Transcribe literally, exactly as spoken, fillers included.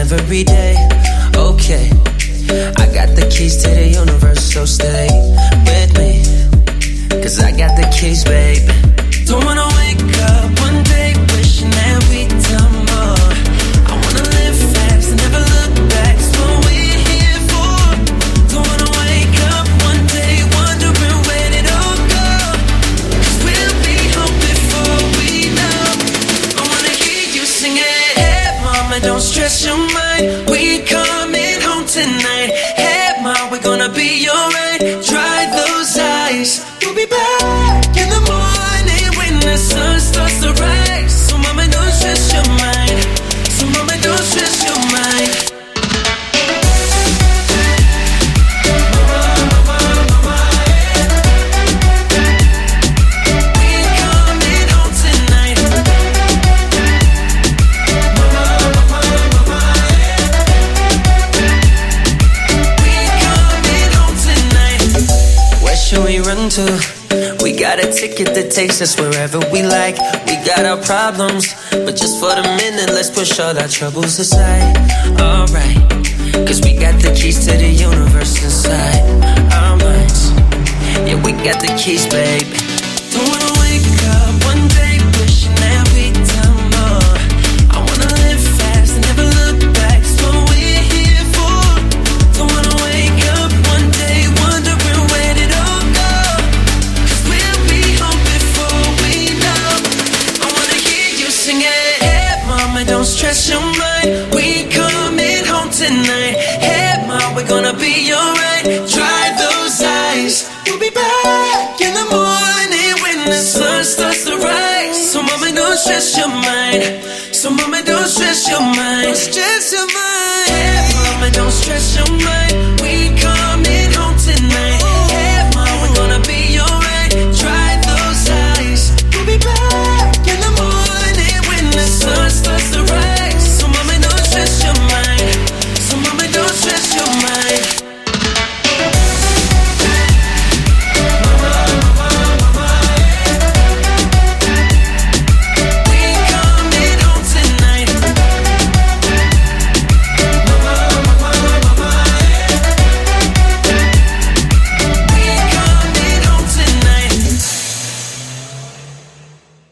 every day. Okay, I got the keys to the universe, so stay with me, cause I got the keys, babe. Don't wanna wake up one day wishing that we'd done more. I wanna live fast and never look back. It's what we're here for. Don't wanna wake up one day wondering where it all go. Cause we'll be home before we know. I wanna hear you sing it. Hey mama, don't stress your mind. We coming home tonight. Hey mom, we're gonna be alright. Dry those eyes. We'll be back in the morning when the sun starts to rise. So mama, don't stress your mind. So mama, don't stress your mind. Run to. We got a ticket that takes us wherever we like. We got our problems, but just for the minute, let's push all our troubles aside. Alright, cause we got the keys to the universe inside our minds. Yeah, we got the keys, babe. Don't wanna wake up one day wishing that we'd done more. I wanna live fast and never look back. It's what we're here for. Don't wanna wake up one day wondering where did all go. Don't stress your mind, we coming home tonight. Hey mom, we're gonna be alright. Dry those eyes. We'll be back in the morning when the sun starts to rise. So mama, don't stress your mind. So mama, don't stress your mind. Don't stress your mind.